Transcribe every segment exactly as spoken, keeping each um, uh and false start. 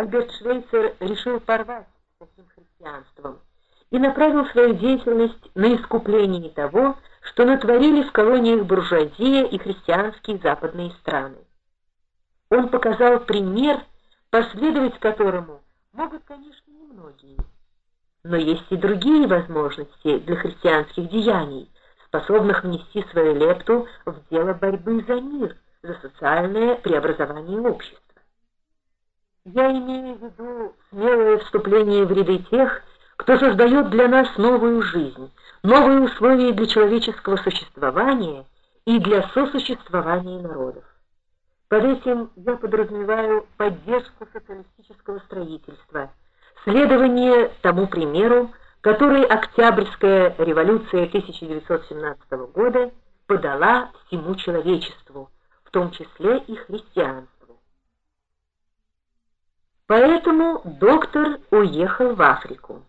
Альберт Швейцер решил порвать с таким христианством и направил свою деятельность на искупление того, что натворили в колониях буржуазия и христианские западные страны. Он показал пример, последовать которому могут, конечно, немногие. Но есть и другие возможности для христианских деяний, способных внести свою лепту в дело борьбы за мир, за социальное преобразование общества. Я имею в виду смелое вступление в ряды тех, кто создает для нас новую жизнь, новые условия для человеческого существования и для сосуществования народов. Под этим я подразумеваю поддержку социалистического строительства, следование тому примеру, который Октябрьская революция тысяча девятьсот семнадцатого года подала всему человечеству, в том числе и христианству. Поэтому доктор уехал в Африку.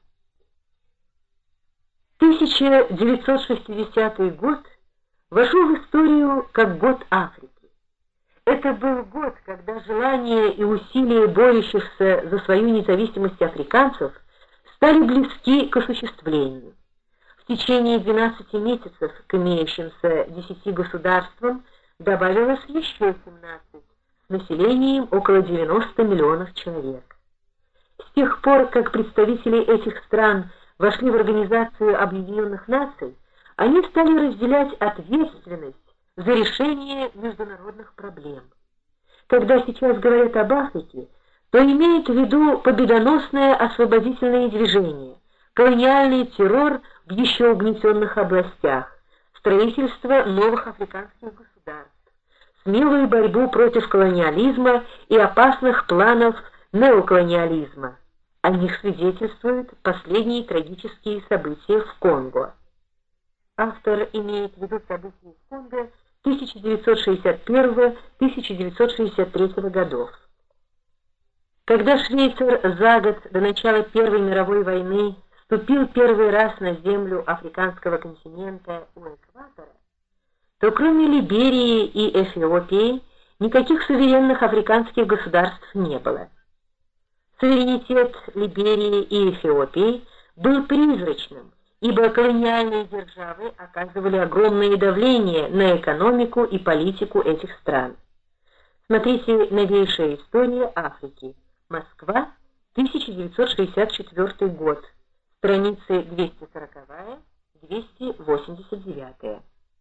тысяча девятьсот шестидесятый год вошел в историю как год Африки. Это был год, когда желания и усилия борющихся за свою независимость африканцев стали близки к осуществлению. В течение двенадцати месяцев к имеющимся десяти государствам добавилось еще семнадцать, с населением около девяноста миллионов человек. С тех пор, как представители этих стран вошли в Организацию Объединенных Наций, они стали разделять ответственность за решение международных проблем. Когда сейчас говорят об Африке, то имеют в виду победоносное освободительное движение, колониальный террор в еще угнетенных областях, строительство новых африканских государств, смелую борьбу против колониализма и опасных планов неоколониализма. О них свидетельствуют последние трагические события в Конго. Автор имеет в виду события в Конго тысяча девятьсот шестьдесят первого — тысяча девятьсот шестьдесят третьего годов. Когда Швейцер за год до начала Первой мировой войны ступил первый раз на землю африканского континента у экватора, то кроме Либерии и Эфиопии никаких суверенных африканских государств не было. Суверенитет Либерии и Эфиопии был призрачным, ибо колониальные державы оказывали огромное давление на экономику и политику этих стран. Смотрите «Новейшая история Африки», Москва, тысяча девятьсот шестьдесят четвёртый год, страницы двести сороковая — двести восемьдесят девятая.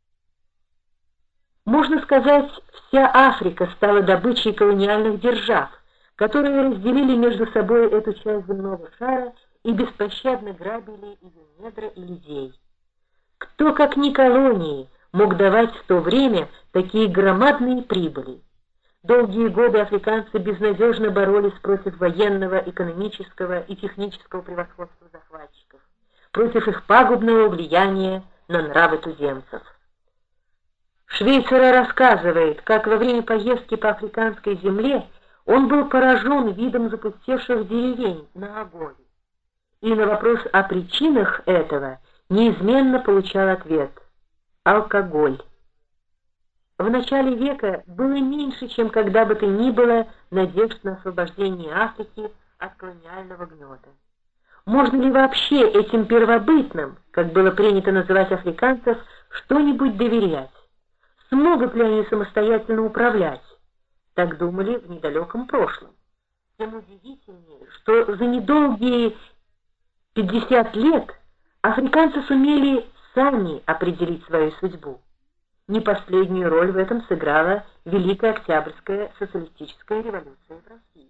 Можно сказать, вся Африка стала добычей колониальных держав, которые разделили между собой эту часть земного шара и беспощадно грабили ее недра и людей. Кто, как ни колонии, мог давать в то время такие громадные прибыли? Долгие годы африканцы безнадежно боролись против военного, экономического и технического превосходства захватчиков, против их пагубного влияния на нравы туземцев. Швейцер рассказывает, как во время поездки по африканской земле он был поражен видом запустевших деревень на Агове, и на вопрос о причинах этого неизменно получал ответ – алкоголь. В начале века было меньше, чем когда бы то ни было, надежд на освобождение Африки от колониального гнета. Можно ли вообще этим первобытным, как было принято называть африканцев, что-нибудь доверять? Смогут ли они самостоятельно управлять? Так думали в недалеком прошлом. Тем удивительнее, что за недолгие пятьдесят лет африканцы сумели сами определить свою судьбу. Не последнюю роль в этом сыграла Великая Октябрьская социалистическая революция в России.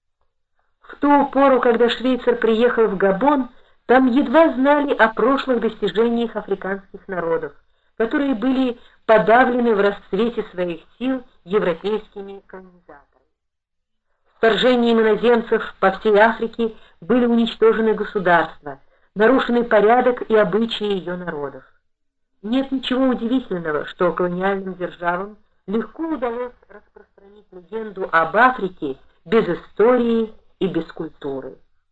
В ту пору, когда Швейцер приехал в Габон, там едва знали о прошлых достижениях африканских народов, которые были подавлены в расцвете своих сил европейскими колонизаторами. Вторжением иноземцев по всей Африке были уничтожены государства, нарушены порядок и обычаи ее народов. Нет ничего удивительного, что колониальным державам легко удалось распространить легенду об Африке без истории и без культуры.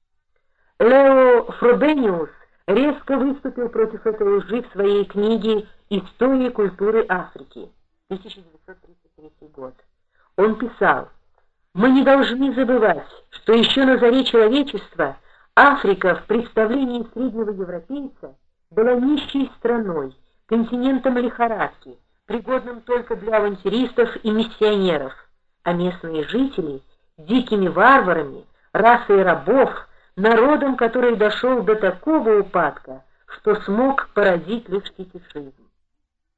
Лео Фробениус резко выступил против этой лжи в своей книге «История культуры Африки», тысяча девятьсот тридцать третий год. Он писал: Мы не должны забывать, что еще на заре человечества Африка в представлении среднего европейца была нищей страной, континентом лихорадки, пригодным только для авантюристов и миссионеров, а местные жители — дикими варварами, расой рабов, народом, который дошел до такого упадка, что смог породить лишь фетишизм.